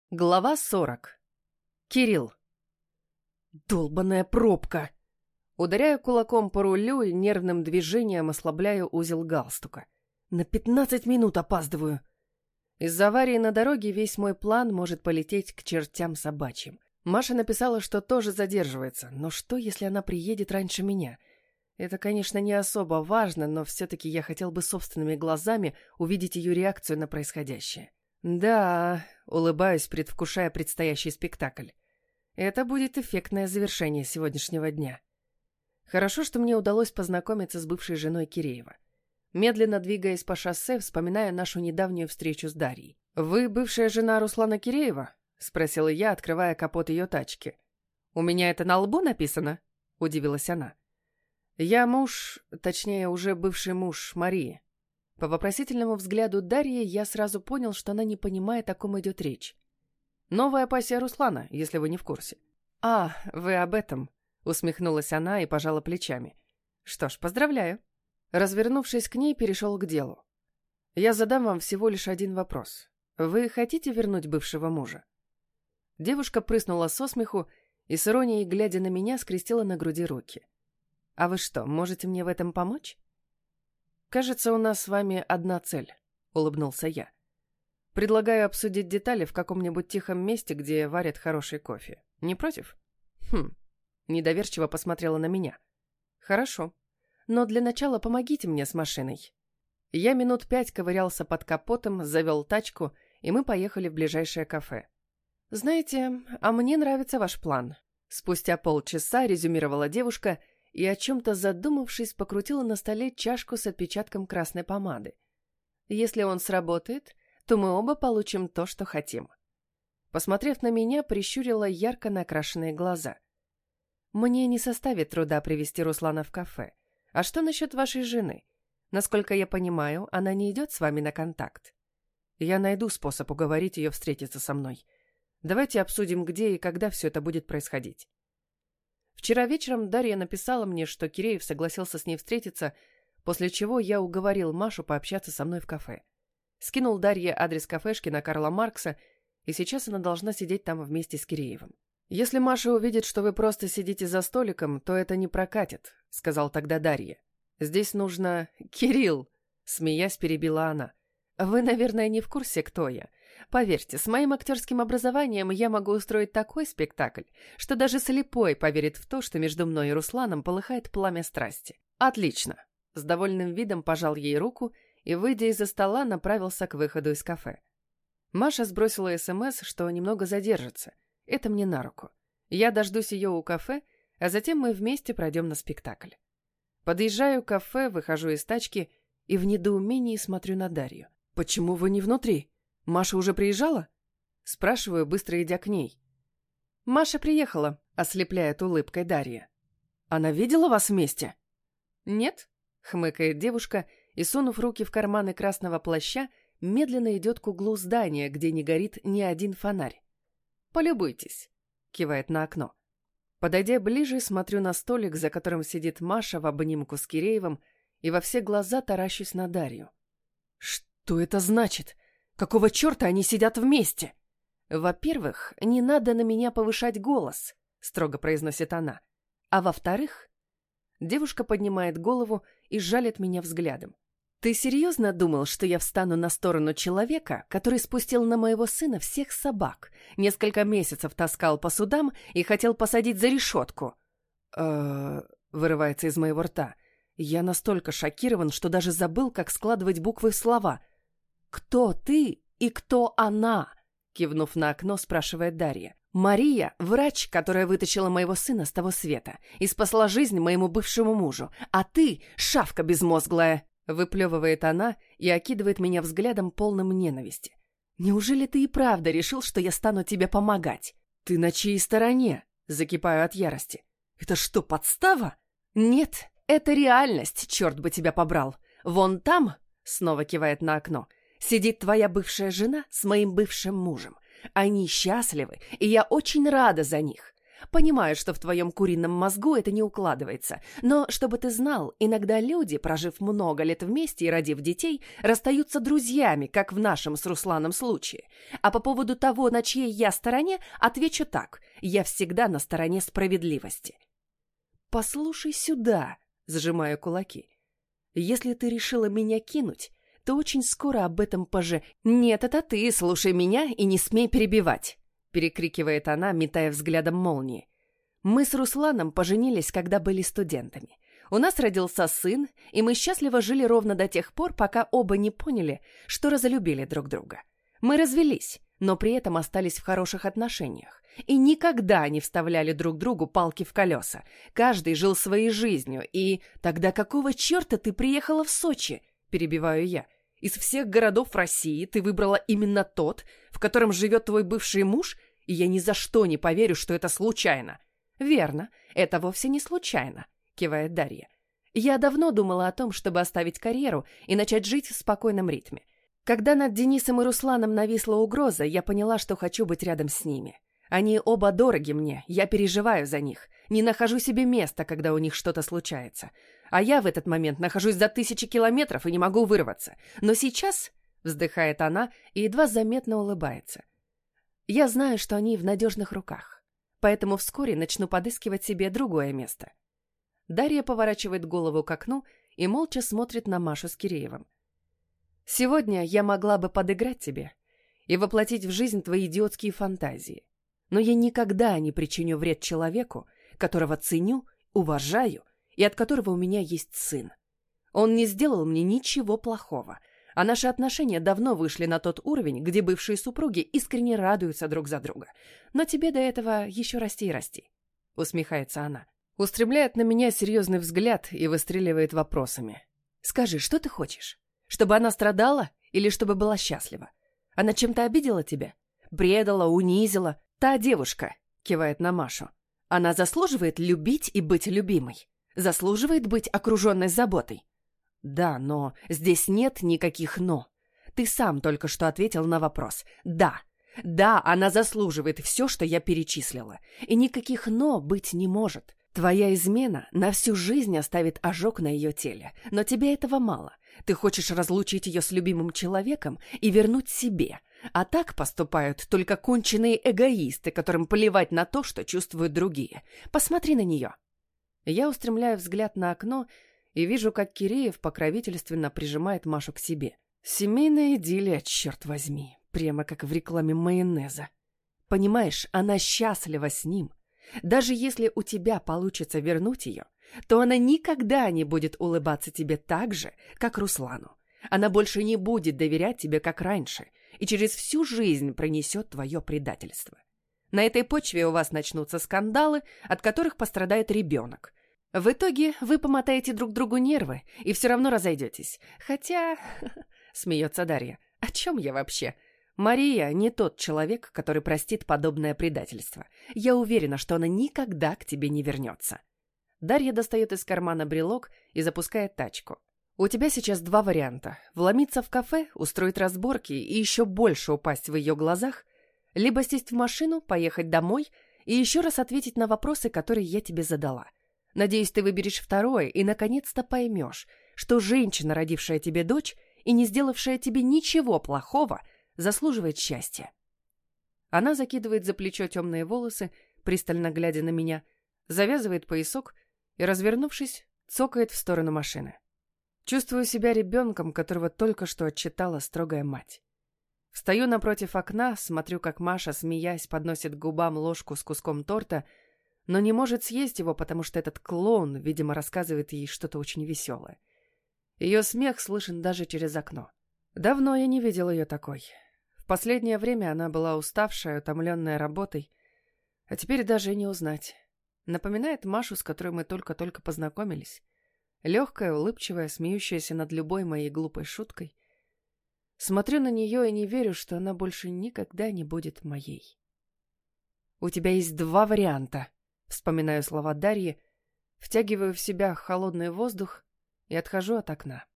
Глава 40. Кирилл. Долбаная пробка! Ударяю кулаком по рулю и нервным движением ослабляю узел галстука. На 15 минут опаздываю. Из-за аварии на дороге весь мой план может полететь к чертям собачьим. Маша написала, что тоже задерживается, но что, если она приедет раньше меня? Это, конечно, не особо важно, но все-таки я хотел бы собственными глазами увидеть ее реакцию на происходящее. Да, улыбаюсь, предвкушая предстоящий спектакль. Это будет эффектное завершение сегодняшнего дня. Хорошо, что мне удалось познакомиться с бывшей женой Киреева. Медленно двигаясь по шоссе, вспоминаю нашу недавнюю встречу с Дарьей. «Вы бывшая жена Руслана Киреева?» — спросила я, открывая капот ее тачки. «У меня это на лбу написано?» — удивилась она. «Я муж, точнее, уже бывший муж Марии». По вопросительному взгляду Дарьи я сразу понял, что она не понимает, о ком идет речь. «Новая пассия Руслана, если вы не в курсе». «А, вы об этом», — усмехнулась она и пожала плечами. «Что ж, поздравляю». Развернувшись к ней, перешел к делу. «Я задам вам всего лишь один вопрос. Вы хотите вернуть бывшего мужа?» Девушка прыснула со смеху и с иронией, глядя на меня, скрестила на груди руки. «А вы что, можете мне в этом помочь?» «Кажется, у нас с вами одна цель», — улыбнулся я. «Предлагаю обсудить детали в каком-нибудь тихом месте, где варят хороший кофе. Не против?» «Хм». Недоверчиво посмотрела на меня. «Хорошо. Но для начала помогите мне с машиной». Я минут 5 ковырялся под капотом, завел тачку, и мы поехали в ближайшее кафе. «Знаете, а мне нравится ваш план», — спустя полчаса резюмировала девушка и, о чем-то задумавшись, покрутила на столе чашку с отпечатком красной помады. «Если он сработает, то мы оба получим то, что хотим». Посмотрев на меня, прищурила ярко накрашенные глаза. «Мне не составит труда привести Руслана в кафе. А что насчет вашей жены? Насколько я понимаю, она не идет с вами на контакт. Я найду способ уговорить ее встретиться со мной. Давайте обсудим, где и когда все это будет происходить». Вчера вечером Дарья написала мне, что Киреев согласился с ней встретиться, после чего я уговорил Машу пообщаться со мной в кафе. Скинул Дарье адрес кафешки на Карла Маркса, и сейчас она должна сидеть там вместе с Киреевым. «Если Маша увидит, что вы просто сидите за столиком, то это не прокатит», — сказал тогда Дарья. «Здесь нужно...» «Кирилл!» — смеясь перебила она. «Вы, наверное, не в курсе, кто я. Поверьте, с моим актерским образованием я могу устроить такой спектакль, что даже слепой поверит в то, что между мной и Русланом полыхает пламя страсти». «Отлично!» — с довольным видом пожал ей руку и, выйдя из-за стола, направился к выходу из кафе. Маша сбросила СМС, что немного задержится. Это мне на руку. Я дождусь ее у кафе, а затем мы вместе пройдем на спектакль. Подъезжаю к кафе, выхожу из тачки и в недоумении смотрю на Дарью. «Почему вы не внутри? Маша уже приезжала?» Спрашиваю, быстро идя к ней. «Маша приехала», — ослепляет улыбкой Дарья. «Она видела вас вместе?» «Нет», — хмыкает девушка и, сунув руки в карманы красного плаща, медленно идет к углу здания, где не горит ни один фонарь. «Полюбуйтесь», — кивает на окно. Подойдя ближе, смотрю на столик, за которым сидит Маша в обнимку с Киреевым, и во все глаза таращусь на Дарью. «Что это значит? Какого черта они сидят вместе?» «Во-первых, не надо на меня повышать голос», — строго произносит она. «А во-вторых...» Девушка поднимает голову и жалит меня взглядом. «Ты серьезно думал, что я встану на сторону человека, который спустил на моего сына всех собак, несколько месяцев таскал по судам и хотел посадить за решетку?» Вырывается из моего рта. Я настолько шокирован, что даже забыл, как складывать буквы в слова. «Кто ты и кто она?» — кивнув на окно, спрашивает Дарья. «Мария — врач, которая вытащила моего сына с того света и спасла жизнь моему бывшему мужу, а ты — шавка безмозглая!» Выплевывает она и окидывает меня взглядом, полным ненависти. «Неужели ты и правда решил, что я стану тебе помогать?» «Ты на чьей стороне?» — закипаю от ярости. «Это что, подстава?» «Нет, это реальность, черт бы тебя побрал. Вон там, — снова кивает на окно, — сидит твоя бывшая жена с моим бывшим мужем. Они счастливы, и я очень рада за них. Понимаю, что в твоем курином мозгу это не укладывается, но, чтобы ты знал, иногда люди, прожив много лет вместе и родив детей, расстаются друзьями, как в нашем с Русланом случае. А по поводу того, на чьей я стороне, отвечу так: я всегда на стороне справедливости. «Послушай сюда», — сжимаю кулаки. «Если ты решила меня кинуть, то очень скоро об этом «Нет, это ты, слушай меня и не смей перебивать», — перекрикивает она, метая взглядом молнии. «Мы с Русланом поженились, когда были студентами. У нас родился сын, и мы счастливо жили ровно до тех пор, пока оба не поняли, что разлюбили друг друга. Мы развелись, но при этом остались в хороших отношениях и никогда не вставляли друг другу палки в колеса. Каждый жил своей жизнью, и тогда какого черта ты приехала в Сочи?» — перебиваю я. «Из всех городов России ты выбрала именно тот, в котором живет твой бывший муж, и я ни за что не поверю, что это случайно». «Верно, это вовсе не случайно», — кивает Дарья. «Я давно думала о том, чтобы оставить карьеру и начать жить в спокойном ритме. Когда над Денисом и Русланом нависла угроза, я поняла, что хочу быть рядом с ними. Они оба дороги мне, я переживаю за них, не нахожу себе места, когда у них что-то случается. А я в этот момент нахожусь за 1000 километров и не могу вырваться. Но сейчас, — вздыхает она и едва заметно улыбается, — я знаю, что они в надежных руках, поэтому вскоре начну подыскивать себе другое место». Дарья поворачивает голову к окну и молча смотрит на Машу с Киреевым. «Сегодня я могла бы подыграть тебе и воплотить в жизнь твои идиотские фантазии. Но я никогда не причиню вред человеку, которого ценю, уважаю и от которого у меня есть сын. Он не сделал мне ничего плохого, а наши отношения давно вышли на тот уровень, где бывшие супруги искренне радуются друг за друга. Но тебе до этого еще расти и расти», — усмехается она. Устремляет на меня серьезный взгляд и выстреливает вопросами. «Скажи, что ты хочешь? Чтобы она страдала или чтобы была счастлива? Она чем-то обидела тебя? Предала, унизила? Та девушка», — кивает на Машу. «Она заслуживает любить и быть любимой? Заслуживает быть окруженной заботой?» «Да, но здесь нет никаких «но». Ты сам только что ответил на вопрос. Да, она заслуживает все, что я перечислила. И никаких «но» быть не может. Твоя измена на всю жизнь оставит ожог на ее теле. Но тебе этого мало. Ты хочешь разлучить ее с любимым человеком и вернуть себе. А так поступают только конченые эгоисты, которым плевать на то, что чувствуют другие. Посмотри на нее». Я устремляю взгляд на окно и вижу, как Киреев покровительственно прижимает Машу к себе. Семейная идиллия, черт возьми, прямо как в рекламе майонеза. Понимаешь, она счастлива с ним. Даже если у тебя получится вернуть ее, то она никогда не будет улыбаться тебе так же, как Руслану. Она больше не будет доверять тебе, как раньше, и через всю жизнь пронесет твое предательство. На этой почве у вас начнутся скандалы, от которых пострадает ребенок. В итоге вы помотаете друг другу нервы и все равно разойдетесь. Хотя, смеется Дарья, о чем я вообще? Мария не тот человек, который простит подобное предательство. Я уверена, что она никогда к тебе не вернется. Дарья достает из кармана брелок и запускает тачку. У тебя сейчас 2 варианта. Вломиться в кафе, устроить разборки и еще больше упасть в ее глазах, либо сесть в машину, поехать домой и еще раз ответить на вопросы, которые я тебе задала. Надеюсь, ты выберешь второе и наконец-то поймешь, что женщина, родившая тебе дочь и не сделавшая тебе ничего плохого, заслуживает счастья. Она закидывает за плечо темные волосы, пристально глядя на меня, завязывает поясок и, развернувшись, цокает в сторону машины. Чувствую себя ребенком, которого только что отчитала строгая мать. Встаю напротив окна, смотрю, как Маша, смеясь, подносит к губам ложку с куском торта, но не может съесть его, потому что этот клоун, видимо, рассказывает ей что-то очень веселое. Ее смех слышен даже через окно. Давно я не видел ее такой. В последнее время она была уставшая, утомленная работой, а теперь даже и не узнать. Напоминает Машу, с которой мы только-только познакомились. Легкая, улыбчивая, смеющаяся над любой моей глупой шуткой. Смотрю на нее и не верю, что она больше никогда не будет моей. «У тебя есть 2 варианта», — вспоминаю слова Дарьи, втягиваю в себя холодный воздух и отхожу от окна.